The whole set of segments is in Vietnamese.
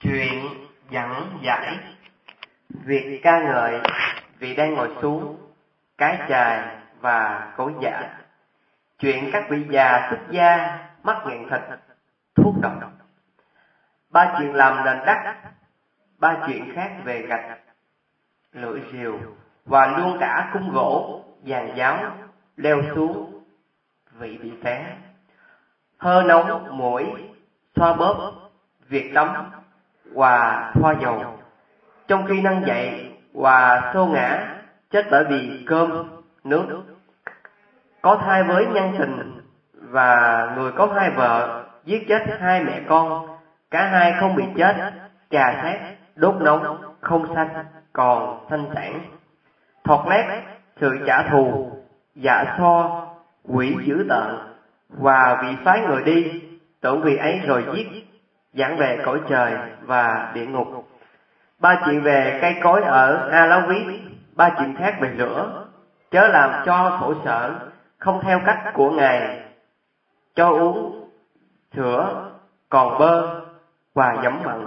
Chuyện dẫn giải. Việc ca ngợi vị đang ngồi xuống, cái chài và cối dạ. Chuyện các vị già xuất gia mắc nghiện thịt, thuốc độc. 3 chuyện làm nền đất, 3 chuyện khác về gạch, lưỡi rìu và luôn cả khung gỗ, giàn giáo leo xuống, vị bị té. Hơ nóng mũi, xoa bóp, việc đóng và thoa dầu, trong khi nâng dậy và xô ngã, chết bởi vì cơm, nước. Có thai với nhân tình và người có 2 vợ giết chết 2 mẹ con, cả hai không bị chết, chà xét, đốt nóng, không sanh, còn sanh sản. Thọt lét, sự trả thù, dạ so, quỷ dữ tợn, và vị phái người đi, tưởng vị ấy rồi giết, giảng về cõi trời và địa ngục. 3 chuyện về cây cối ở A La Ví, 3 chuyện khác về rửa, chớ làm cho khổ sở, không theo cách của Ngài, cho uống sữa còn bơ và giấm mặn.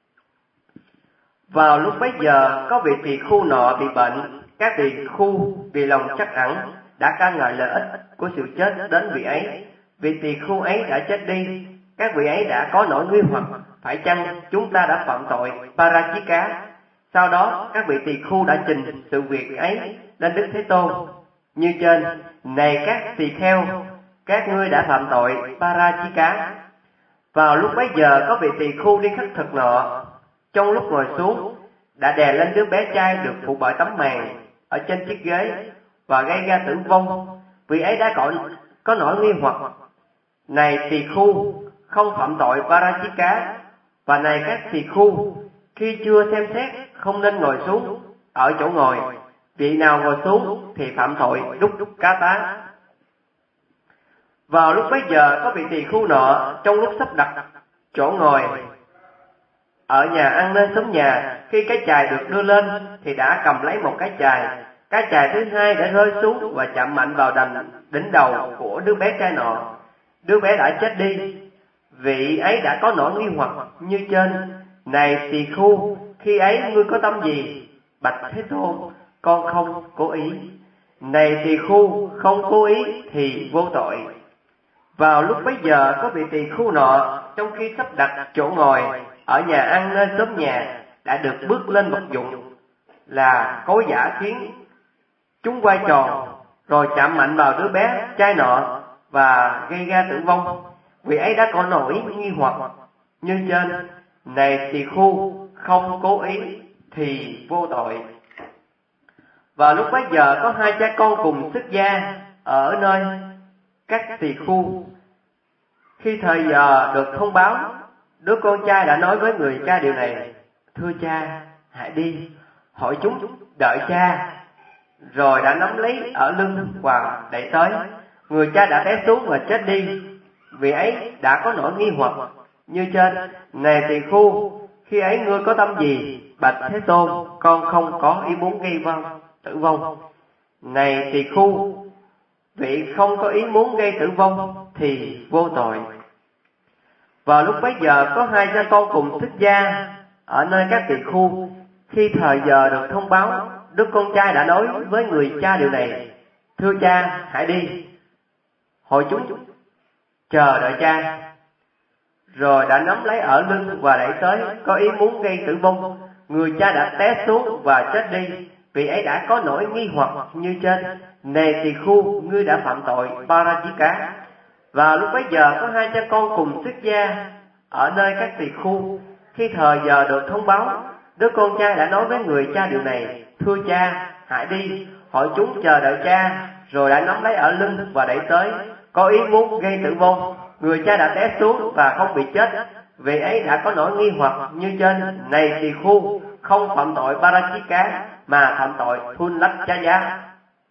Vào lúc bấy giờ, có vị tỳ khưu nọ bị bệnh. Các tỳ khưu vì lòng chắc ẩn đã ca ngợi lợi ích của sự chết đến vị ấy. Vị tỳ khưu ấy đã chết đi. Các vị ấy đã có nỗi nghi hoặc, phải chăng chúng ta đã phạm tội Parachika? Sau đó các vị tỳ khưu đã trình sự việc ấy lên Đức Thế Tôn như trên: này các tỳ kheo, các ngươi đã phạm tội Parachika. Vào lúc bấy giờ, có vị tỳ khưu đi khất thực nọ, trong lúc ngồi xuống đã đè lên đứa bé trai được phủ bởi tấm màn ở trên chiếc ghế và gây ra tử vong. Vị ấy đã có nỗi nghi hoặc: này tỳ khưu, không phạm tội Parachika, và này các tỳ khưu, khi chưa xem xét không nên ngồi xuống ở chỗ ngồi, vị nào ngồi xuống thì phạm tội đúc cá tá. Vào lúc bấy giờ, có vị tỳ khưu nọ trong lúc sắp đặt chỗ ngồi ở nhà ăn nơi xóm nhà, khi cái chài được đưa lên thì đã cầm lấy một cái chài. Cái chài thứ hai đã rơi xuống và chạm mạnh vào đỉnh đầu của đứa bé trai nọ. Đứa bé đã chết đi. Vị ấy đã có nỗi nghi hoặc như trên: này tỳ khưu, khi ấy ngươi có tâm gì? Bạch Thế Tôn, con không cố ý. Này tỳ khưu, không cố ý thì vô tội. Vào lúc bấy giờ, có vị tỳ khưu nọ trong khi sắp đặt chỗ ngồi ở nhà ăn nơi xóm nhà đã được bước lên vật dụng là cối giã, khiến chúng quay tròn rồi chạm mạnh vào đứa bé trai nọ và gây ra tử vong. Vị ấy đã có nỗi nghi hoặc như trên: này tỳ khưu, không cố ý thì vô tội. Vào lúc bấy giờ, có 2 cha con cùng xuất gia ở nơi các tỳ khưu. Khi thời giờ được thông báo, đứa con trai đã nói với người cha điều này: thưa cha, hãy đi, hỏi chúng đợi cha. Rồi đã nắm lấy ở lưng và đẩy tới. Người cha đã té xuống và chết đi. Vị ấy đã có nỗi nghi hoặc như trên: này tỳ khưu, khi ấy ngươi có tâm gì? Bạch Thế Tôn, con không có ý muốn gây tử vong. Này tỳ khưu, vị không có ý muốn gây tử vong thì vô tội. Vào lúc bấy giờ, có 2 cha con cùng xuất gia ở nơi các tỳ khưu. Khi thời giờ được thông báo, đứa con trai đã nói với người cha điều này: thưa cha, hãy đi, hỏi chúng chờ đợi cha. Rồi đã nắm lấy ở lưng và đẩy tới, có ý muốn gây tử vong. Người cha đã té xuống và chết đi. Vị ấy đã có nỗi nghi hoặc như trên: này tỳ khưu, ngươi đã phạm tội Parachika. Và lúc bấy giờ, có 2 cha con cùng xuất gia ở nơi các tỳ khưu. Khi thời giờ được thông báo, đứa con trai đã nói với người cha điều này: thưa cha, hãy đi, hỏi chúng chờ đợi cha. Rồi đã nắm lấy ở lưng và đẩy tới, có ý muốn gây tử vong. Người cha đã té xuống và không bị chết. Vị ấy đã có nỗi nghi hoặc như trên: này tỳ khưu, không phạm tội Parachika mà phạm tội Thulachaya.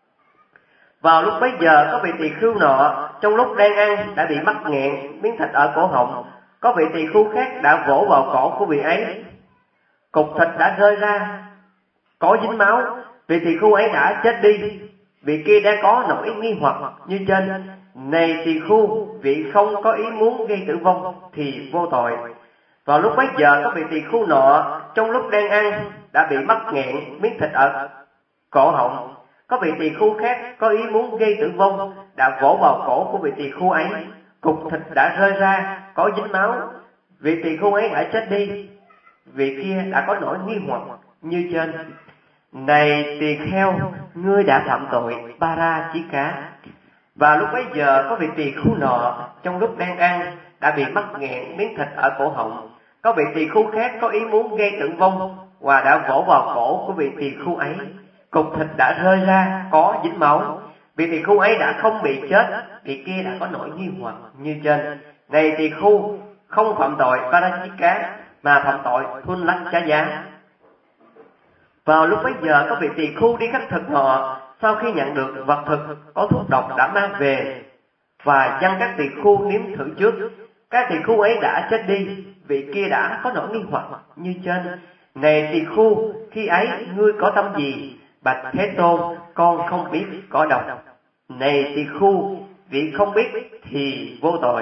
Vào lúc bấy giờ, có vị tỳ khưu nọ trong lúc đang ăn đã bị mắc nghẹn miếng thịt ở cổ họng. Có vị tỳ khưu khác đã vỗ vào cổ của vị ấy, cục thịt đã rơi ra, có dính máu. Vị tỳ khưu ấy đã chết đi. Vị kia đã có nỗi nghi hoặc như trên: này tỳ khưu, vị không có ý muốn gây tử vong thì vô tội. Vào lúc bấy giờ có vị tỳ khưu nọ trong lúc đang ăn đã bị mắc nghẹn miếng thịt ở cổ họng. Có vị tỳ khưu khác có ý muốn gây tử vong đã vỗ vào cổ của vị tỳ khưu ấy, cục thịt đã rơi ra có dính máu. Vị tỳ khưu ấy đã chết đi, vị kia đã có nỗi nghi hoặc như trên. Này tỳ kheo, ngươi đã phạm tội Parajika. Và lúc bấy giờ có vị tỳ khưu nọ trong lúc đang ăn đã bị mắc nghẹn miếng thịt ở cổ họng. Có vị tỳ khưu khác có ý muốn gây tử vong và đã vỗ vào cổ của vị tỳ khưu ấy, cục thịt đã rơi ra có dính máu. Vị tỳ khưu ấy đã không bị chết, vị kia đã có nỗi nghi hoặc như trên. Này tỳ khưu, không phạm tội Parajika mà phạm tội Thun Lắc Chá Giá. Vào lúc bấy giờ có vị tỳ khưu đi khất thực nọ sau khi nhận được vật thực có thuốc độc đã mang về và dâng các tỳ khưu nếm thử trước. Các tỳ khưu ấy đã chết đi, vị kia đã có nỗi nghi hoặc như trên. Này tỳ khưu, khi ấy ngươi có tâm gì? Bạch Thế Tôn, con không biết có độc. Này tỳ khưu, vị không biết thì vô tội.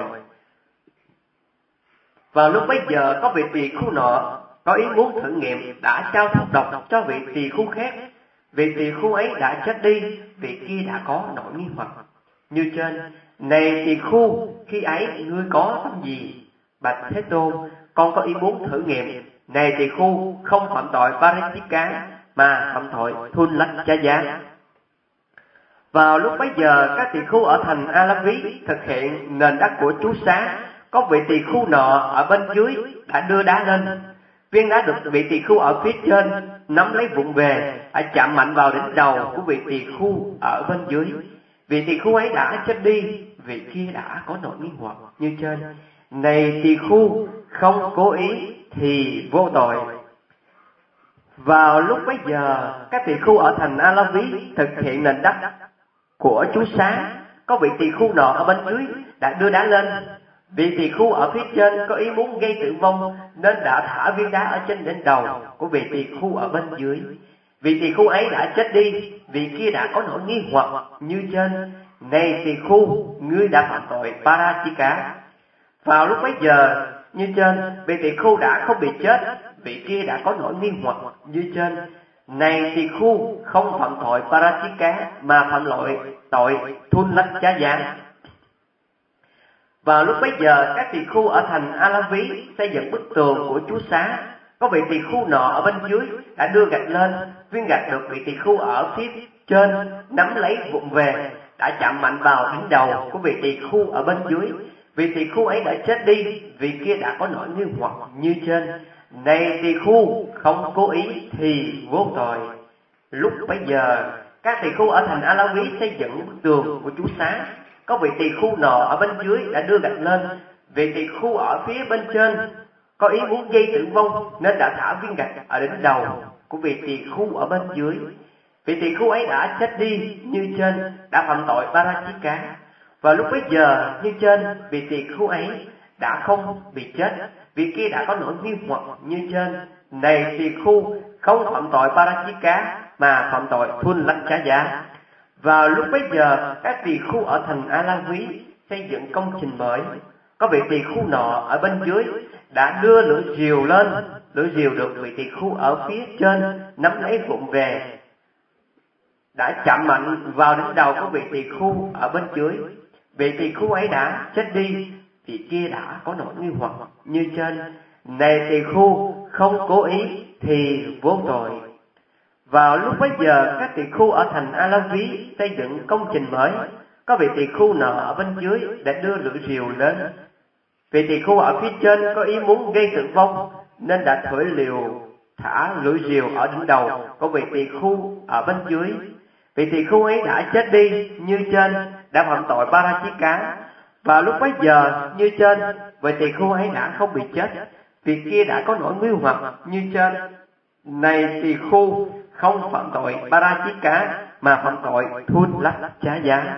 Vào lúc bấy giờ có vị tỳ khưu nọ có ý muốn thử nghiệm đã trao thuốc độc cho vị tỳ khưu khác. Vị tỳ khưu ấy đã chết đi, vị kia đã có nỗi nghi hoặc như trên. Này tỳ khưu, khi ấy ngươi có tâm gì? Bạch Thế Tôn, con có ý muốn thử nghiệm. Này tỳ khưu, không phạm tội Parajika mà phạm tội Thun Lắc Chá Giá. Vào lúc bấy giờ các tỳ khưu ở thành Alavi thực hiện nền đất của chú xá. Có vị tỳ khưu nọ ở bên dưới đã đưa đá lên. Viên đá được vị tỳ khưu ở phía trên nắm lấy vụng về, đã chạm mạnh vào đỉnh đầu của vị tỳ khưu ở bên dưới. Vị tỳ khưu ấy đã chết đi, vị kia đã có nỗi nghi hoặc như trên. Này tỳ khưu, không cố ý thì vô tội. Vào lúc bấy giờ các tỳ khưu ở thành Alavi thực hiện nền đất của chú xá. Có vị tỳ khưu nọ ở bên dưới đã đưa đá lên. Vị tỳ khưu ở phía trên có ý muốn gây tử vong nên đã thả viên đá ở trên đỉnh đầu của vị tỳ khưu ở bên dưới. Vị tỳ khưu ấy đã chết đi, vị kia đã có nỗi nghi hoặc như trên. Này tỳ khưu, ngươi đã phạm tội Parajika. Vào lúc bấy giờ như trên, vị tỳ khưu đã không bị chết, vị kia đã có nỗi nghi hoặc như trên. Này tỳ khưu, không phạm tội Parajika mà phạm tội Thun Lắc Chá Giá. Vào lúc bấy giờ các tỳ khưu ở thành Alavi xây dựng bức tường của chú xá. Có vị tỳ khưu nọ ở bên dưới đã đưa gạch lên. Viên gạch được vị tỳ khưu ở phía trên nắm lấy vụng về, đã chạm mạnh vào đỉnh đầu của vị tỳ khưu ở bên dưới. Vị tỳ khưu ấy đã chết đi, vị kia đã có nỗi nghi hoặc như trên. Này tỳ khưu, không cố ý thì vô tội. Lúc bấy giờ các tỳ khưu ở thành Alavi xây dựng bức tường của chú xá. Có vị tỳ khưu nọ ở bên dưới đã đưa gạch lên. Vị tỳ khưu ở phía bên trên có ý muốn gây tử vong nên đã thả viên gạch ở đỉnh đầu của vị tỳ khưu ở bên dưới. Vị tỳ khưu ấy đã chết đi như trên, đã phạm tội Parajika. Và lúc bấy giờ như trên, vị tỳ khưu ấy đã không bị chết, vị kia đã có nỗi nghi hoặc như trên. Này tỳ khưu, không phạm tội Parajika mà phạm tội Thun Lắc Chá Giá. Vào lúc bấy giờ các tỳ khưu ở thành Alavi xây dựng công trình mới. Có vị tỳ khưu nọ ở bên dưới đã đưa lưỡi rìu lên. Lưỡi rìu được vị tỳ khưu ở phía trên nắm lấy vụng về, đã chạm mạnh vào đỉnh đầu của vị tỳ khưu ở bên dưới. Vị tỳ khưu ấy đã chết đi, vị kia đã có nỗi nghi hoặc như trên. Này tỳ khưu, không cố ý thì vô tội. Vào lúc bấy giờ các tỳ khưu ở thành Alavi xây dựng công trình mới. Có vị tỳ khưu nọ ở bên dưới đã đưa lưỡi rìu lên. Vị tỳ khưu ở phía trên có ý muốn gây tử vong nên đã thả lưỡi rìu ở đỉnh đầu của vị tỳ khưu ở bên dưới. Vị tỳ khưu ấy đã chết đi như trên, đã phạm tội Parajika. Và lúc bấy giờ như trên, vị tỳ khưu ấy đã không bị chết, vị kia đã có nỗi nguy hoặc như trên. Này tỳ khưu, không phạm tội Parajika mà phạm tội Thun Lắc Chá Giá.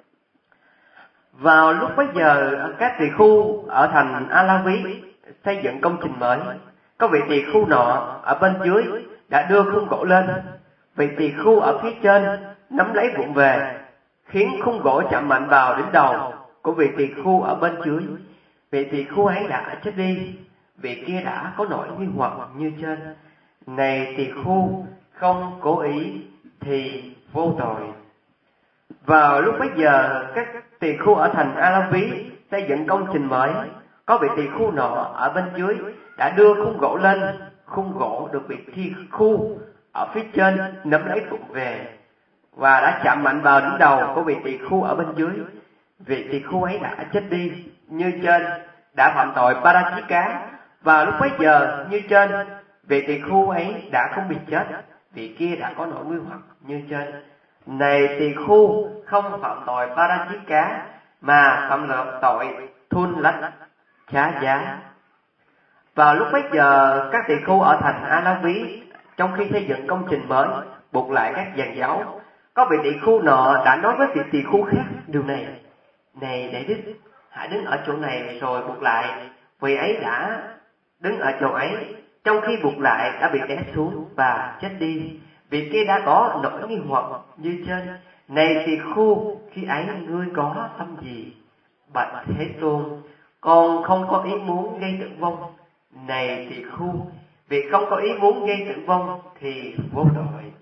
Vào lúc bấy giờ các tỳ khưu ở thành Alavi xây dựng công trình mới. Có vị tỳ khưu nọ ở bên dưới đã đưa khung gỗ lên. Vị tỳ khưu ở phía trên nắm lấy vụng về, khiến khung gỗ chạm mạnh vào đỉnh đầu của vị tỳ khưu ở bên dưới. Vị tỳ khưu ấy đã chết đi, vị kia đã có nỗi nghi hoặc như trên. Này tỳ khưu, không cố ý thì vô tội. Vào lúc bấy giờ, các tỳ khưu ở thành A La Ví xây dựng công trình mới. Có vị tỳ khưu nọ ở bên dưới đã đưa khung gỗ lên. Khung gỗ được vị tỳ khưu ở phía trên nắm lấy tụng về và đã chạm mạnh vào đỉnh đầu của vị tỳ khưu ở bên dưới. Vị tỳ khưu ấy đã chết đi như trên, đã phạm tội Parajika. Và lúc bấy giờ như trên, vị tỳ khưu ấy đã không bị chết, vị kia đã có nỗi nguy hoặc như trên. Này tỳ khưu, không phạm tội Parajika mà phạm tội thun lách chá giá. Vào lúc bấy giờ, các tỳ khưu ở thành A La Ví trong khi xây dựng công trình mới buộc lại các giàn giáo. Có vị tỳ khưu nọ đã nói với vị tỳ khưu khác điều này: này đại đức, hãy đứng ở chỗ này rồi buộc lại. Vị ấy đã đứng ở chỗ ấy, trong khi buộc lại đã bị té xuống và chết đi. Vị kia đã có nỗi nghi hoặc như trên. Này tỳ khưu, khi ấy ngươi có tâm gì? Bạch Thế Tôn, con không có ý muốn gây tử vong. Này tỳ khưu, vì không có ý muốn gây tử vong thì vô tội.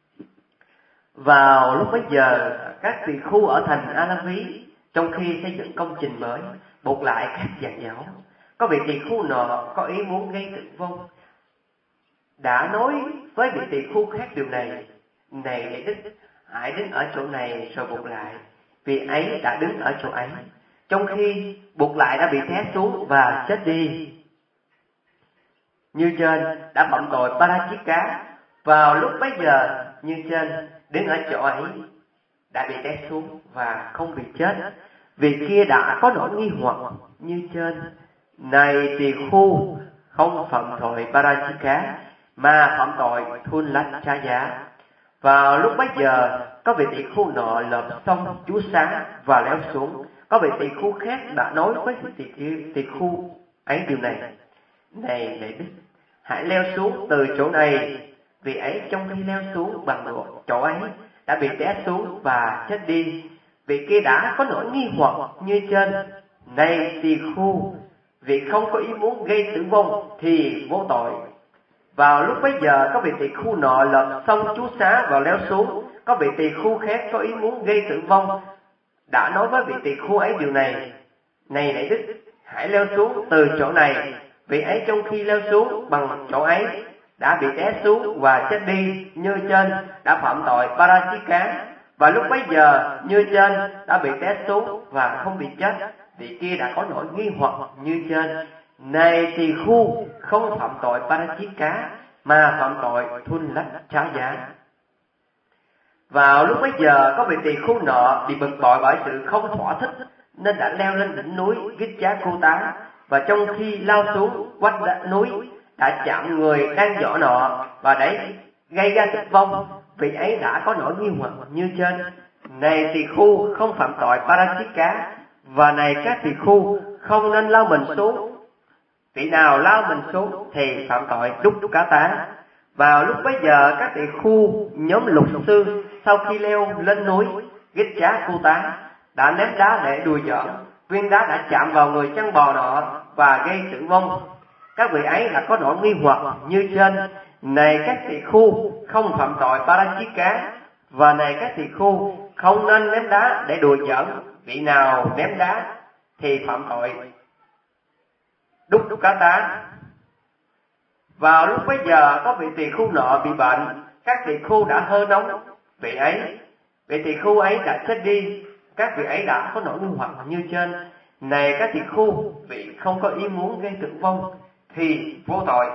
Vào lúc bấy giờ, các tỳ khưu ở thành A La Ví trong khi xây dựng công trình mới buộc lại các giàn giáo. Có vị tỳ khưu nọ có ý muốn gây tử vong, đã nói với vị tỳ khưu khác điều này: này đại đức, hãy đứng ở chỗ này rồi buộc lại. Vị ấy đã đứng ở chỗ ấy, trong khi buộc lại đã bị té xuống và chết đi như trên, đã phạm tội Parajika. Vào lúc bấy giờ như trên, đứng ở chỗ ấy đã bị té xuống và không bị chết, vì kia đã có nỗi nghi hoặc như trên. Này tỳ khưu, không phạm tội Parajika mà phạm tội thun lách cha giá. Vào lúc bấy giờ, có vị tỳ khưu nọ lợp xong chú sáng và leo xuống. Có vị tỳ khưu khác đã nói với tỳ khưu ấy điều này: này đại đức, hãy leo xuống từ chỗ này. Vị ấy trong khi leo xuống bằng chỗ ấy đã bị té xuống và chết đi. Vị kia đã có nỗi nghi hoặc như trên. Này tỳ khưu, vì không có ý muốn gây tử vong thì vô tội. Vào lúc bấy giờ, có vị tỳ khưu nọ lợp xong chú xá và leo xuống. Có vị tỳ khưu khác có ý muốn gây tử vong đã nói với vị tỳ khưu ấy điều này: này đại đức, hãy leo xuống từ chỗ này. Vị ấy trong khi leo xuống bằng chỗ ấy đã bị té xuống và chết đi như trên, đã phạm tội Parajika. Và lúc bấy giờ như trên đã bị té xuống và không bị chết, vị kia đã có nỗi nghi hoặc như trên. Này tỳ khưu, không phạm tội Parajika mà phạm tội thun lách chá giá. Vào lúc bấy giờ, có vị tỳ khưu nọ bị bực bội bởi sự không thỏa thích nên đã leo lên đỉnh núi Gitcha Cô Tá, và trong khi lao xuống quanh núi đã chạm người đang dõi nọ và gây ra tử vong. Vị ấy đã có nỗi nghi hoặc như trên. Này tỳ khưu, không phạm tội Parajika, và này các tỳ khưu, không nên lao mình xuống. Vị nào lao mình xuống thì phạm tội đúc cá tá. Vào lúc bấy giờ, các tỳ khưu nhóm lục sư sau khi leo lên núi Gitcha Cô Tá đã ném đá để đùa giỡn. Viên đá đã chạm vào người chăn bò nọ và gây tử vong. Các vị ấy là có nỗi nghi hoặc như trên. Này các tỳ khưu, không phạm tội Parajika, và này các tỳ khưu, không nên ném đá để đùa giỡn. Vị nào ném đá thì phạm tội đúc cá tá. Vào lúc bấy giờ, có vị tỳ khưu nọ bị bệnh. Các tỳ khưu đã hơi nóng vị tỳ khưu ấy đã chết đi. Các vị ấy đã có nỗi nghi hoặc như trên. Này các tỳ khưu, vị không có ý muốn gây tử vong thì vô tội.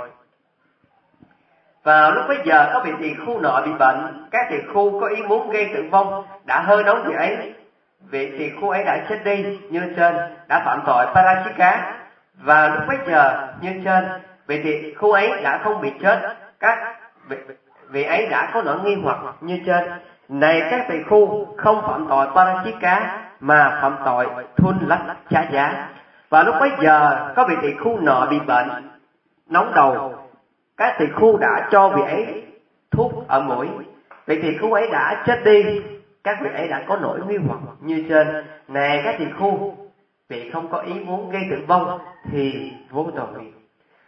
Vào lúc bấy giờ, có vị tỳ khưu nọ bị bệnh. Các tỳ khưu có ý muốn gây tử vong đã hơi nóng vị ấy. Vị tỳ khưu ấy đã chết đi như trên, đã phạm tội Parajika. Và lúc bấy giờ như trên, vị tỳ khưu ấy đã không bị chết. Vị ấy đã có nỗi nghi hoặc như trên. Này các tỳ khưu, không phạm tội Parajika mà phạm tội thun lách chá giá. Và lúc bấy giờ, có vị tỳ khưu nọ bị bệnh nóng đầu. Các tỳ khưu đã cho vị ấy thuốc ở mũi. Vị tỳ khưu ấy đã chết đi. Các vị ấy đã có nỗi nghi hoặc như trên. Này các tỳ khưu, vị không có ý muốn gây tử vong thì vô tội.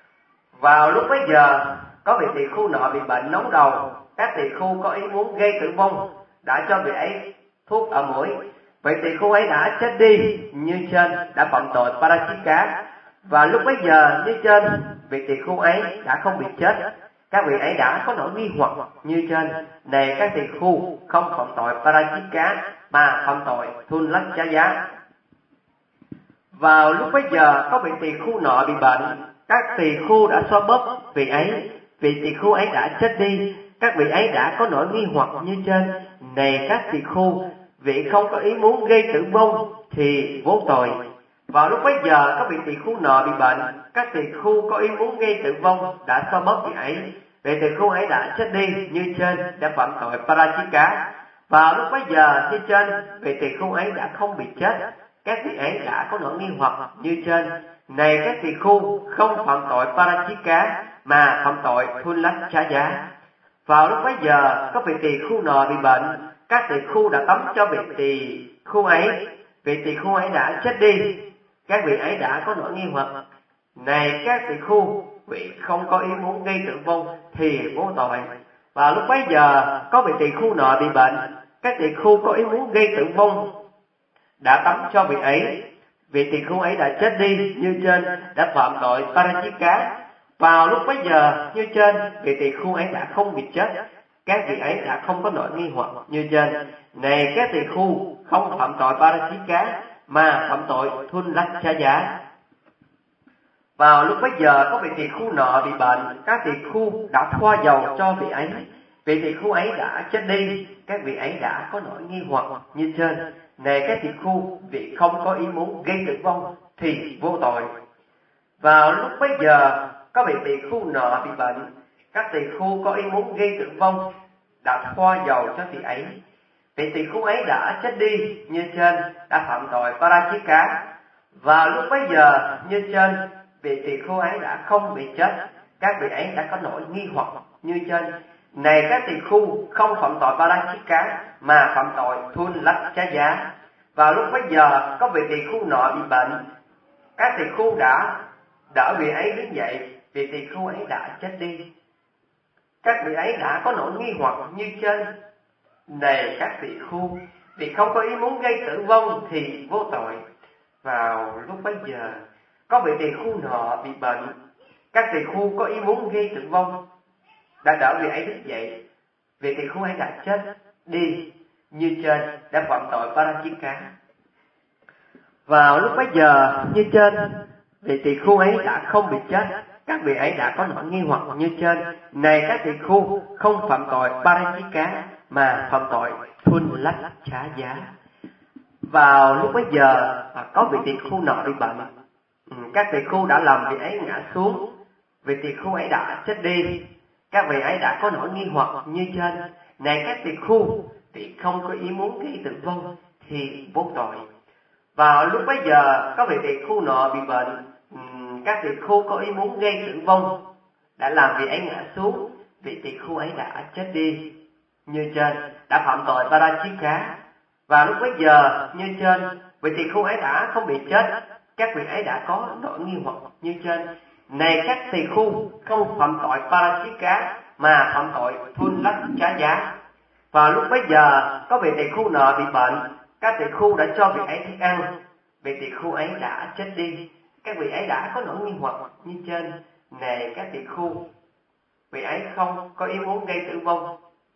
Vào lúc bấy giờ, có vị tỳ khưu nọ bị bệnh nóng đầu. Các tỳ khưu có ý muốn gây tử vong, đã cho vị ấy thuốc ở mũi. Vị tỳ khưu ấy đã chết đi như trên, đã phạm tội Parachika. Và lúc bấy giờ như trên, vị tỳ khưu ấy đã không bị chết. Các vị ấy đã có nỗi nghi hoặc như trên. Này các tỳ khưu không phạm tội Parachika mà phạm tội Thulachaya. Vào lúc bấy giờ có vị tỳ khưu nọ bị bệnh. Các tỳ khưu đã xoa bóp vị ấy. Vị tỳ khưu ấy đã chết đi. Các vị ấy đã có nỗi nghi hoặc như trên. Này các tỳ khưu, vị không có ý muốn gây tử vong thì vô tội. Vào lúc bấy giờ có vị tỳ khưu nọ bị bệnh. Các tỳ khưu có ý muốn gây tử vong đã xoa bóp vị ấy. Vị tỳ khưu ấy đã chết đi như trên, đã phạm tội Parachika. Vào lúc bấy giờ như trên, vị tỳ khưu ấy đã không bị chết. Các vị ấy đã có nỗi nghi hoặc như trên. Này các tỳ khưu không phạm tội Parachika mà phạm tội Thulachaya. Vào lúc bấy giờ có vị tỳ khưu nọ bị bệnh. Các tỳ khưu đã tắm cho vị tỳ khưu ấy. Vị tỳ khưu ấy đã chết đi. Các vị ấy đã có nỗi nghi hoặc. Này các tỳ khưu, vị không có ý muốn gây tử vong thì vô tội. Và lúc bấy giờ có vị tỳ khưu nọ bị bệnh. Các tỳ khưu có ý muốn gây tử vong, đã tắm cho vị ấy. Vị tỳ khưu ấy đã chết đi như trên, đã phạm tội Parachika. Vào lúc bấy giờ như trên, vị tỳ khưu ấy đã không bị chết. Các vị ấy đã không có nỗi nghi hoặc như trên. Này các tỳ khưu không phạm tội Parachika mà phạm tội Thulachaya. Vào lúc bấy giờ có vị tỳ khưu nọ bị bệnh. Các tỳ khưu đã thoa dầu cho vị ấy. Vị tỳ khưu ấy đã chết đi. Các vị ấy đã có nỗi nghi hoặc như trên. Này các tỳ khưu, vị không có ý muốn gây tử vong thì vô tội. Vào lúc bấy giờ có vị tỳ khưu nọ bị bệnh. Các tỳ khưu có ý muốn gây tử vong đã thoa dầu cho vị ấy. Vị tỳ khưu ấy đã chết đi như trên, đã phạm tội Parachika. Vào lúc bấy giờ như trên, vị tỳ khưu ấy đã không bị chết. Các vị ấy đã có nỗi nghi hoặc như trên. Này các tỳ khưu không phạm tội Parachika mà phạm tội Thulachaya. Vào lúc bấy giờ có vị tỳ khưu nọ bị bệnh. Các tỳ khưu đã đỡ vị ấy đứng dậy. Vị tỳ khưu ấy đã chết đi. Các vị ấy đã có nỗi nghi hoặc như trên. Này các tỳ khưu, vì không có ý muốn gây tử vong thì vô tội. Vào lúc bấy giờ có vị tỳ khưu nọ bị bệnh. Các tỳ khưu có ý muốn gây tử vong, đã đỡ vị ấy đứng dậy. Vị tỳ khưu ấy đã chết đi như trên, đã phạm tội Parachika. Vào lúc bấy giờ như trên, vị tỳ khưu ấy đã không bị chết. Các vị ấy đã có nỗi nghi hoặc như trên. Này các tỳ khưu không phạm tội Parachika mà phạm tội Thulachaya. Vào lúc bấy giờ có vị tỳ khưu nọ bị bệnh. Các tỳ khưu đã làm vị ấy ngã xuống. Vị tỳ khưu ấy đã chết đi. Các vị ấy đã có nỗi nghi hoặc như trên. Này các tỳ khưu, vị không có ý muốn gây tử vong thì vô tội. Vào lúc bấy giờ có vị tỳ khưu nọ bị bệnh. Các tỳ khưu có ý muốn gây tử vong, đã làm vị ấy ngã xuống. Vị tỳ khưu ấy đã chết đi như trên, đã phạm tội Parachika. Và lúc bấy giờ như trên, vị tỳ khưu ấy đã không bị chết. Các vị ấy đã có nỗi nghi hoặc như trên. Này các tỳ khưu không phạm tội Parachika mà phạm tội Thulachaya. Và lúc bấy giờ có vị tỳ khưu nọ bị bệnh. Các tỳ khưu đã cho vị ấy thức ăn. Vị tỳ khưu ấy đã chết đi. Các vị ấy đã có nỗi nghi hoặc như trên. Này các tỳ khưu, vị ấy không có ý muốn gây tử vong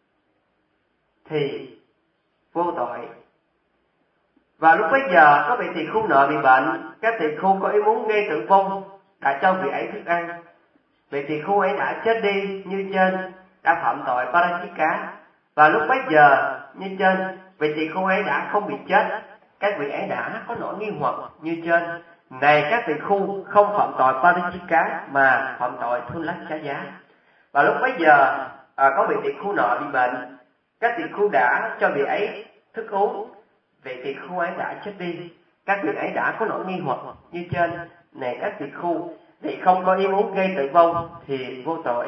thì vô tội. Và lúc bấy giờ có vị tỳ khưu nọ bị bệnh. Các tỳ khưu có ý muốn gây tử vong, đã cho vị ấy thức ăn. Vị tỳ khưu ấy đã chết đi như trên, đã phạm tội Parachika. Và lúc bấy giờ như trên, vị tỳ khưu ấy đã không bị chết. Các vị ấy đã có nỗi nghi hoặc như trên. Này các tỳ khưu không phạm tội Parachika mà phạm tội Thulachaya. Và lúc bấy giờ có vị tỳ khưu nọ bị bệnh. Các tỳ khưu đã cho vị ấy thức uống. Vị tỳ khưu ấy đã chết đi. Các vị ấy đã có nỗi nghi hoặc như trên. Này các tỳ khưu, vì không có ý muốn gây tử vong thì vô tội.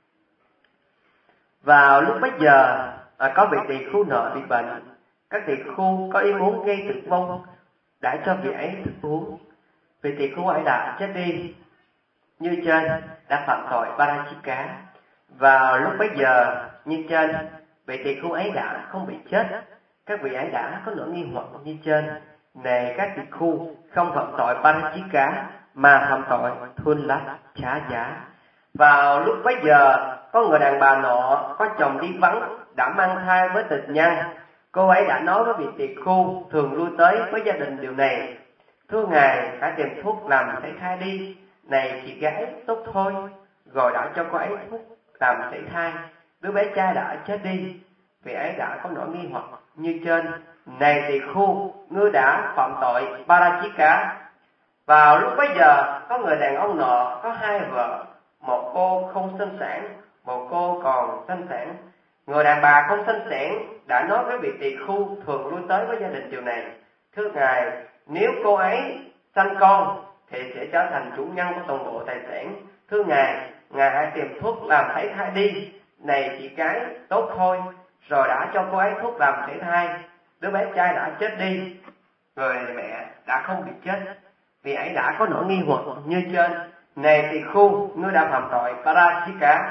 Vào lúc bấy giờ có vị tỳ khưu nọ bị bệnh. Các tỳ khưu có ý muốn gây tử vong, đã cho vị ấy thức uống. Vị tỳ khưu ấy đã chết đi như trên đã phạm tội Parajika. Vào lúc bấy giờ như trên, vị tỳ khưu ấy đã không bị chết. Các vị ấy đã có nỗi nghi hoặc như trên: này các tỳ khưu, không phạm tội Parajika mà phạm tội Thullacchaya. Vào lúc bấy giờ có người đàn bà nọ có chồng đi vắng, đã mang thai với tịch nhân. Cô ấy đã nói với vị tỳ khưu thường lui tới với gia đình điều này: thưa ngài, hãy tìm thuốc làm sảy thai đi. Này chị gái tốt thôi. Rồi đã cho cô ấy thuốc làm sảy thai. Đứa bé trai đã chết đi. Vị ấy đã có nỗi nghi hoặc như trên: này tỳ khưu, ngươi đã phạm tội Parajika. Vào lúc bấy giờ có người đàn ông nọ có hai vợ, một cô không sinh sản, một cô còn sinh sản. Người đàn bà không sinh sản đã nói với vị tỳ khưu thường lui tới với gia đình điều này: thưa ngài, nếu cô ấy sanh con thì sẽ trở thành chủ nhân của toàn bộ tài sản. Thưa ngài, ngài hãy tìm thuốc làm sảy thai đi. Này chị gái tốt thôi. Rồi đã cho cô ấy thuốc làm sảy thai. Đứa bé trai đã chết đi. Người mẹ đã không bị chết. Vì ấy đã có nỗi nghi hoặc như trên: này tỳ khưu, ngươi đã phạm tội Parajika.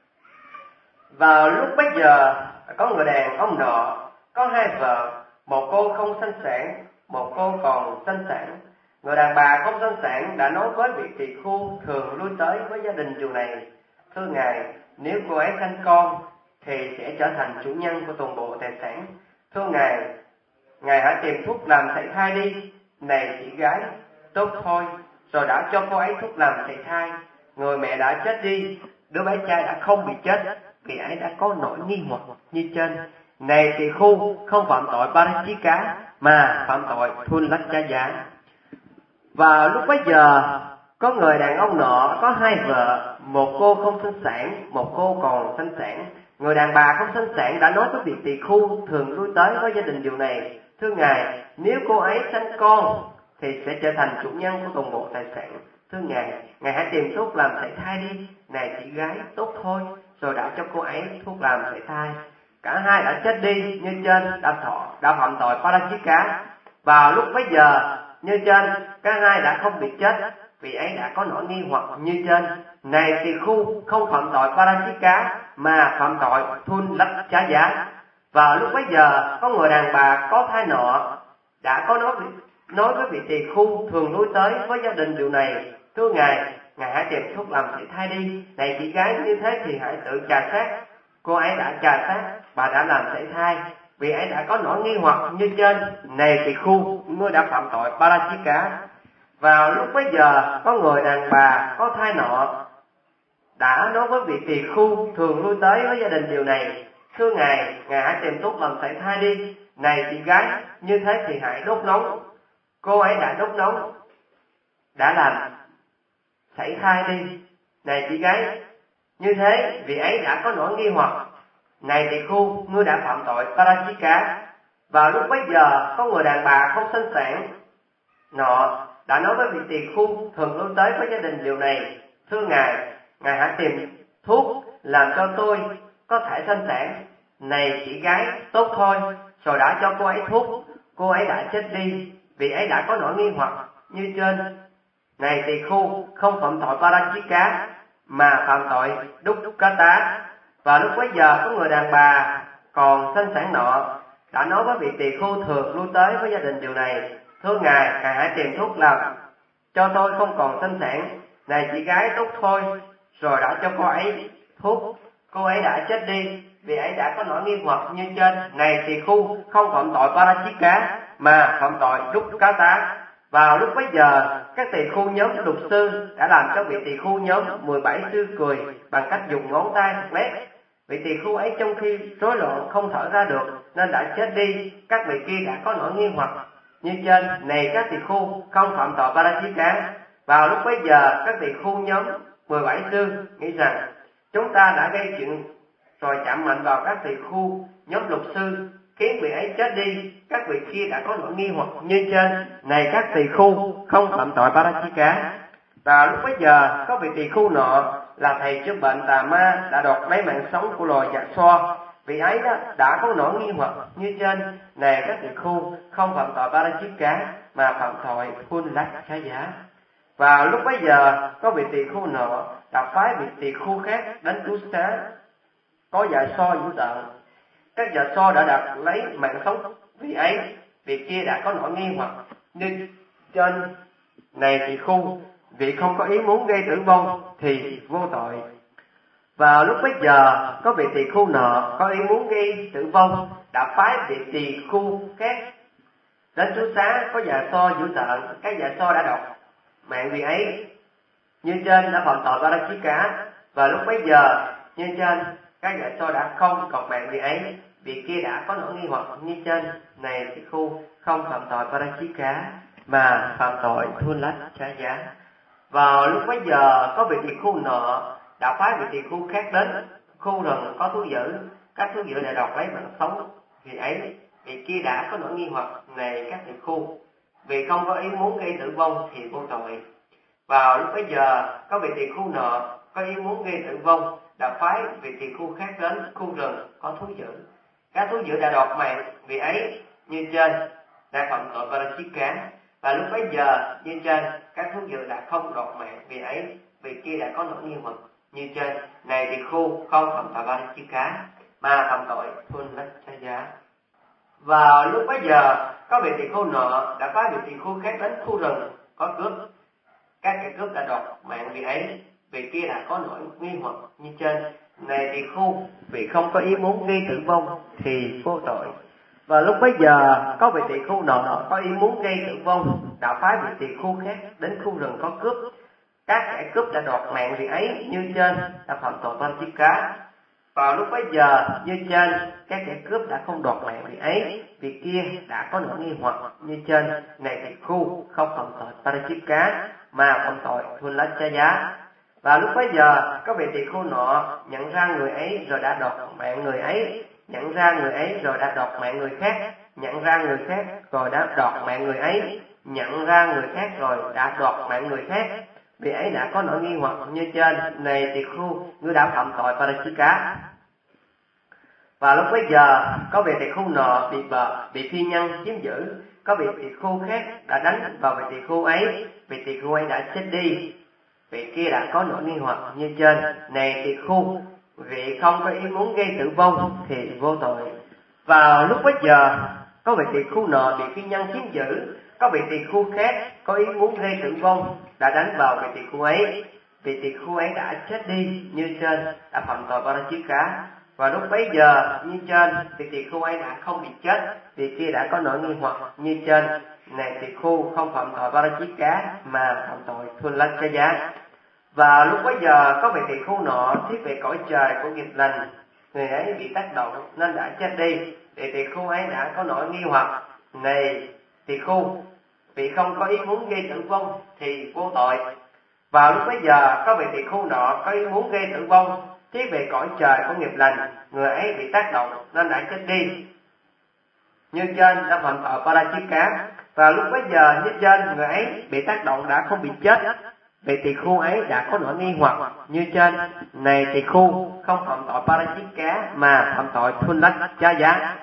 Vào lúc bấy giờ có người đàn ông nọ có hai vợ, một cô không sinh sản, một cô còn sinh sản. Người đàn bà không sinh sản đã nói với vị tỳ khưu thường lui tới với gia đình điều này: thưa ngài, nếu cô ấy sanh con thì sẽ trở thành chủ nhân của toàn bộ tài sản. Thưa ngài, ngài hãy tìm thuốc làm sảy thai đi. Này chị gái tốt thôi. Rồi đã cho cô ấy thuốc làm sảy thai. Người mẹ đã chết đi. Đứa bé trai đã không bị chết. Vì ấy đã có nỗi nghi hoặc như trên: này tỳ khưu, không phạm tội Parajika mà phạm tội Thullacchaya. Và lúc bấy giờ có người đàn ông nọ có hai vợ, một cô không sinh sản, một cô còn sinh sản. Người đàn bà không sinh sản đã nói với vị tỳ khưu thường lui tới với gia đình điều này: thưa ngài, nếu cô ấy sanh con thì sẽ trở thành chủ nhân của toàn bộ tài sản. Thưa ngài, ngài hãy tìm thuốc làm sảy thai đi. Này chị gái tốt thôi. Rồi đã cho cô ấy thuốc làm sảy thai. Cả hai đã chết đi như trên, đã phạm tội Parajika. Vào lúc bấy giờ như trên, cả hai đã không bị chết. Vì ấy đã có nỗi nghi hoặc như trên: này tỳ khưu, không phạm tội Parajika mà phạm tội Thullacchaya. Vào lúc bấy giờ có người đàn bà có thai nọ đã có nói với vị tỳ khưu thường lui tới với gia đình điều này: thưa ngài, ngài hãy tìm thuốc làm sảy thai đi. Này chị gái như thế thì hãy tự trà sát. Cô ấy đã trà sát, bà đã làm sảy thai. Vì ấy đã có nỗi nghi hoặc như trên: này tỳ khưu, ngươi đã phạm tội Parajika. Vào lúc bấy giờ có người đàn bà có thai nọ đã nói với vị tỳ khưu thường lui tới với gia đình điều này: thưa ngài, ngài hãy tìm thuốc làm sảy thai đi. Này chị gái như thế thì hãy đốt nóng. Cô ấy đã đốt nóng, đã làm sảy thai đi. Này chị gái như thế, vì ấy đã có nỗi nghi hoặc: này tỳ khưu, ngươi đã phạm tội Parajika. Vào lúc bấy giờ có người đàn bà không sinh sản nọ đã nói với vị tỳ khưu thường lui tới với gia đình điều này: thưa ngài, ngài hãy tìm thuốc làm cho tôi có thể sinh sản. Này chị gái tốt thôi. Rồi đã cho cô ấy thuốc. Cô ấy đã chết đi. Vì ấy đã có nỗi nghi hoặc như trên: này tỳ khưu, không phạm tội Parajika mà phạm tội Dukkata. Và lúc bấy giờ có người đàn bà còn sinh sản nọ đã nói với vị tỳ khưu thường lui tới với gia đình điều này: thưa ngài, ngài hãy tìm thuốc làm cho tôi không còn sinh sản. Này chị gái tốt thôi. Rồi đã cho cô ấy thuốc. Cô ấy đã chết đi. Vì ấy đã có nỗi nghi hoặc như trên: này tỳ khưu, không phạm tội Parajika mà phạm tội Dukkata. Vào lúc bấy giờ các tỳ khưu nhóm luật sư đã làm cho vị tỳ khưu nhóm 17 sư cười bằng cách dùng ngón tay lét. Vị tỳ khưu ấy trong khi rối loạn không thở ra được nên đã chết đi. Các vị kia đã có nỗi nghi hoặc như trên: này các tỳ khưu, không phạm tội Parajika. Vào lúc bấy giờ các tỳ khưu nhóm 17 sư nghĩ rằng chúng ta đã gây chuyện rồi chạm mạnh vào các tỳ khưu nhóm luật sư khiến vị ấy chết đi. Các vị kia đã có nỗi nghi hoặc như trên: này các tỳ khưu, không phạm tội Parajika. Và lúc bấy giờ có vị tỳ khưu nọ là thầy chữa bệnh tà ma đã đoạt lấy mạng sống của loài dạ xoa. Vị ấy đã có nỗi nghi hoặc như trên: này các tỳ khưu, không phạm tội Parajika mà phạm tội Thullacchaya. Và lúc bấy giờ có vị tỳ khưu nọ đã phái vị tỳ khưu khác đến cứu xá. Có dạ so dữ tợn, các dạ so đã đặt lấy mạng sống vì ấy, vị kia đã có nỗi nghi hoặc nên trên này tỳ khưu, vị không có ý muốn gây tử vong thì vô tội. Vào lúc bấy giờ có vị tỳ khưu nọ có ý muốn gây tử vong đã phái vị tỳ khưu khác đến cứu xá. Có dạ so dữ tợn, các dạ so đã độc mạng vị ấy như trên đã phạm tội Parachika. Và lúc bấy giờ như trên các dạ so đã không còn mạng vị ấy, vị kia đã có nỗi nghi hoặc như trên này tỳ khưu không phạm tội Parachika mà phạm tội Thun Lách Chá Giá. Vào lúc bấy giờ có vị tỳ khưu nọ đã phái vị tỳ khưu khác đến khu rừng có thú dữ. Các thú dữ đã độc lấy mạng sống vì ấy, vị kia đã có nỗi nghi hoặc này các tỳ khưu, vì không có ý muốn gây tử vong thì vô tội. Vào lúc bấy giờ có vị tỳ khưu nọ có ý muốn gây tử vong đã phái vị tỳ khưu khác đến khu rừng có thú dữ. Các thú dữ đã đoạt mạng vì ấy như trên đã phạm tội Parachika. Và lúc bấy giờ như trên các thú dữ đã không đoạt mạng vì ấy, vị kia đã có nỗi nghi hoặc như trên này tỳ khưu không phạm tội Parachika mà phạm tội Thun Lách Chá Giá. Vào lúc bấy giờ có vị tỳ khưu nọ đã phái vị tỳ khưu khác đến khu rừng có cướp. Các kẻ cướp đã đoạt mạng vì ấy, vị kia đã có nỗi nghi hoặc như trên này tỳ khưu, vì không có ý muốn gây tử vong thì vô tội. Và lúc bấy giờ có vị tỳ khưu nọ có ý muốn gây tử vong đã phái vị tỳ khưu khác đến khu rừng có cướp. Các kẻ cướp đã đoạt mạng vì ấy như trên đã phạm tội Parachika. Vào lúc bấy giờ như trên các kẻ cướp đã không đoạt mạng vì ấy, vị kia đã có nỗi nghi hoặc như trên này tỳ khưu không phạm tội Parachika mà phạm tội Thun Lách Chá Giá. Và lúc bấy giờ có vị tỳ khưu nọ nhận ra người ấy rồi đã đoạt mạng người ấy, nhận ra người ấy rồi đã đoạt mạng người khác, nhận ra người khác rồi đã đoạt mạng người ấy, nhận ra người khác rồi đã đoạt mạng người khác, vì ấy đã có nỗi nghi hoặc như trên này tỳ khưu, ngươi đã phạm tội Parachika. Và lúc bấy giờ có vị tỳ khưu nọ bị phi nhân chiếm giữ. Có vị tỳ khưu khác đã đánh vào vị tỳ khưu ấy, vị tỳ khưu ấy đã chết đi. Vị kia đã có nỗi nghi hoặc như trên này tỳ khưu, vị không có ý muốn gây tử vong thì vô tội. Vào lúc bấy giờ có vị tỳ khưu nọ bị phi nhân chiếm giữ. Có vị tỳ khưu khác có ý muốn gây tử vong đã đánh vào vị tỳ khưu ấy, vị tỳ khưu ấy đã chết đi như trên đã phạm tội Parachika. Và lúc bấy giờ như trên vị tỳ khưu ấy đã không bị chết, vị kia đã có nỗi nghi hoặc như trên này tỳ khưu không phạm tội Parachika mà phạm tội Thun Lách Chá Giá. Và lúc bấy giờ có vị tỳ khưu nọ thiết về cõi trời của nghiệp lành, người ấy bị tác động nên đã chết đi, vị tỳ khưu ấy đã có nỗi nghi hoặc này tỳ khưu, vị không có ý muốn gây tử vong thì vô tội. Vào lúc bấy giờ có vị tỳ khưu nọ có ý muốn gây tử vong thiết về cõi trời của nghiệp lành, người ấy bị tác động nên đã chết đi, như trên đã phạm tội Parachika. Và lúc bấy giờ như trên người ấy bị tác động đã không bị chết, vị tỳ khưu ấy đã có nỗi nghi hoặc như trên này tỳ khưu không phạm tội Parachika mà phạm tội Thun Lách Chá Giá.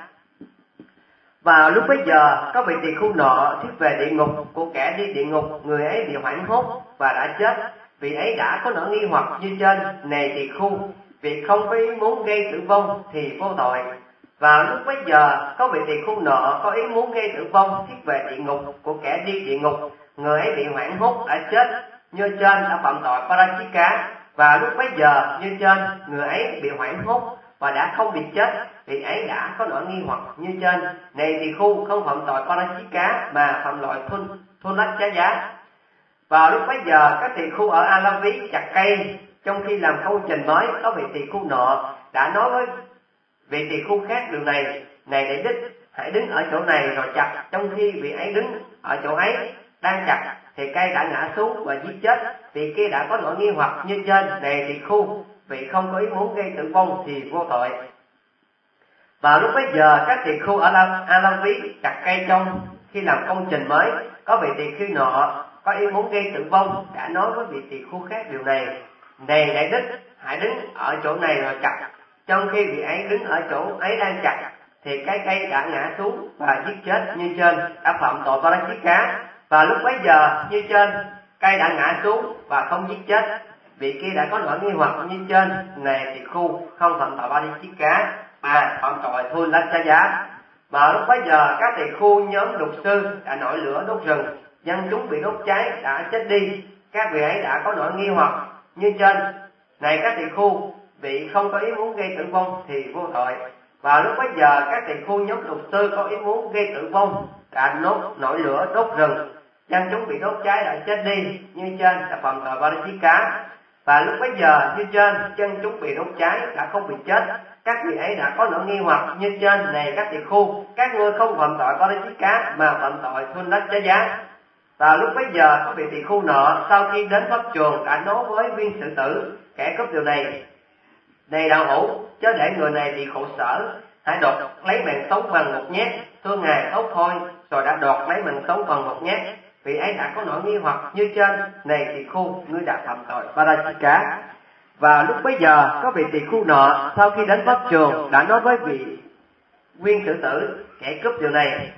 Và lúc bấy giờ có vị tỳ khưu nọ thiết về địa ngục của kẻ đi địa ngục, người ấy bị hoảng hốt và đã chết, vị ấy đã có nỗi nghi hoặc như trên này tỳ khưu, vì không có ý muốn gây tử vong thì vô tội. Và lúc bấy giờ có vị tỳ khưu nọ có ý muốn gây tử vong thiết về địa ngục của kẻ đi địa ngục, người ấy bị hoảng hốt đã chết, như trên đã phạm tội Parachika. Và lúc bấy giờ như trên người ấy bị hoảng hốt và đã không bị chết, vị ấy đã có nỗi nghi hoặc như trên này tỳ khưu không phạm tội Parachika mà phạm tội Thun Lách Chá Giá. Vào lúc bấy giờ các tỳ khưu ở A La Ví chặt cây, trong khi làm công trình mới, có vị tỳ khưu nọ đã nói với vị tỳ khưu khác điều này: này đệ đích, hãy đứng ở chỗ này rồi chặt. Trong khi vị ấy đứng ở chỗ ấy đang chặt thì cây đã ngã xuống và giết chết, vị kia đã có nỗi nghi hoặc như trên này tỳ khưu, vị không có ý muốn gây tử vong thì vô tội. Vào lúc bấy giờ các tỳ khưu ở A La Ví chặt cây, trong khi làm công trình mới, có vị tỳ khưu nọ có ý muốn gây tử vong đã nói với vị tỳ khưu khác điều này: này đại đích, hãy đứng ở chỗ này rồi chặt. Trong khi vị ấy đứng ở chỗ ấy đang chặt thì cái cây đã ngã xuống và giết chết, như trên đã phạm tội Parachika. Và lúc bấy giờ như trên cây đã ngã xuống và không giết chết. Vị kia đã có nỗi nghi hoặc như trên, này tỳ khu không phạm tội Parajika mà phạm tội Thulachaya. Mà lúc bấy giờ các tỳ khu nhóm luật sư đã nổi lửa đốt rừng, dân chúng bị đốt cháy đã chết đi. Các vị ấy đã có nỗi nghi hoặc như trên, này các tỳ khu, vị không có ý muốn gây tử vong thì vô tội. Và lúc bấy giờ các tỳ khu nhóm luật sư có ý muốn gây tử vong đã nổi lửa đốt rừng, dân chúng bị đốt cháy đã chết đi như trên, đã phạm tội Parajika. Và lúc bấy giờ như trên, dân chúng bị đốt cháy đã không bị chết. Các vị ấy đã có nỗi nghi hoặc như trên, này các tỳ khu, các ngươi không phạm tội Parajika mà phạm tội Thulachaya. Và lúc bấy giờ có vị tỳ khu nọ sau khi đến pháp trường đã nói với viên xử tử kẻ cướp điều này: này đạo hữu, chớ để người này bị khổ sở, hãy đoạt lấy mạng sống bằng một nhát. Thưa ngài, tốt thôi. Rồi đã đoạt lấy mạng sống bằng một nhát. Vị ấy đã có nỗi nghi hoặc như trên, này tỳ khu, ngươi đã phạm tội Parajika. Và lúc bấy giờ có vị tỳ khu nọ sau khi đến pháp trường đã nói với vị viên xử tử kẻ cướp điều này: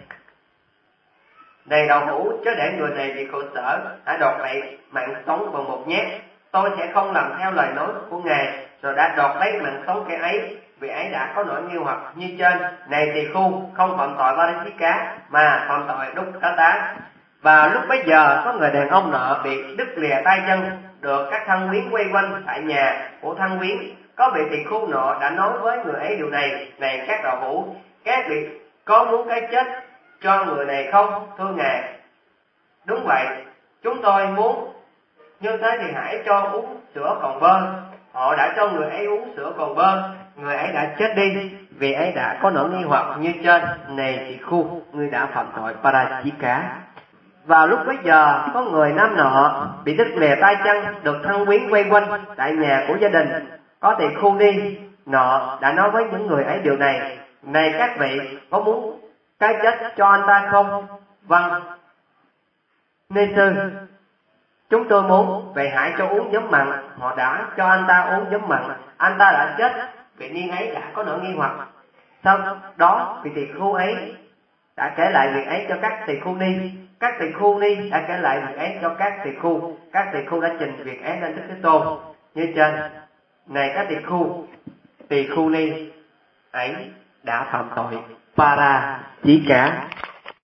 này đạo hữu, chớ để người này bị khổ sở, hãy đoạt lại mạng sống bằng một nhát. Tôi sẽ không làm theo lời nói của ngài. Rồi đã đoạt lấy mạng sống kẻ ấy. Vị ấy đã có nỗi nghi hoặc như trên, này tỳ khu, không phạm tội Parajika mà phạm tội Dukkata. Và lúc bấy giờ có người đàn ông nọ bị đứt lìa tay chân, được các thân quyến quay quanh tại nhà của thân quyến. Có vị tỳ khu nọ đã nói với người ấy điều này: này các đạo hữu, các vị có muốn cái chết cho người này không? Thưa ngài, đúng vậy, chúng tôi muốn. Như thế thì hãy cho uống sữa còn bơ. Họ đã cho người ấy uống sữa còn bơ, người ấy đã chết đi. Vì ấy đã có nỗi nghi hoặc như trên, này tỳ khu, ngươi đã phạm tội Parajika. Vào lúc bấy giờ có người nam nọ bị đứt lìa tay chân, được thân quyến quay quanh tại nhà của gia đình. Có tỳ khu ni nọ đã nói với những người ấy điều này: này các vị, có muốn cái chết cho anh ta không? Vâng, ni sư, chúng tôi muốn. Vậy hãy cho uống giấm mặn. Họ đã cho anh ta uống giấm mặn, anh ta đã chết. Vị ni ấy đã có nỗi nghi hoặc. Sau đó vị tỳ khu ấy đã kể lại việc ấy cho các tỳ khu ni. Các tỳ khu ni đã kể lại việc ấy cho các tỳ khu. Các tỳ khu đã trình việc ấy lên Đức Thế Tôn như trên: này các tỳ khu ni ấy đã phạm tội Parajika.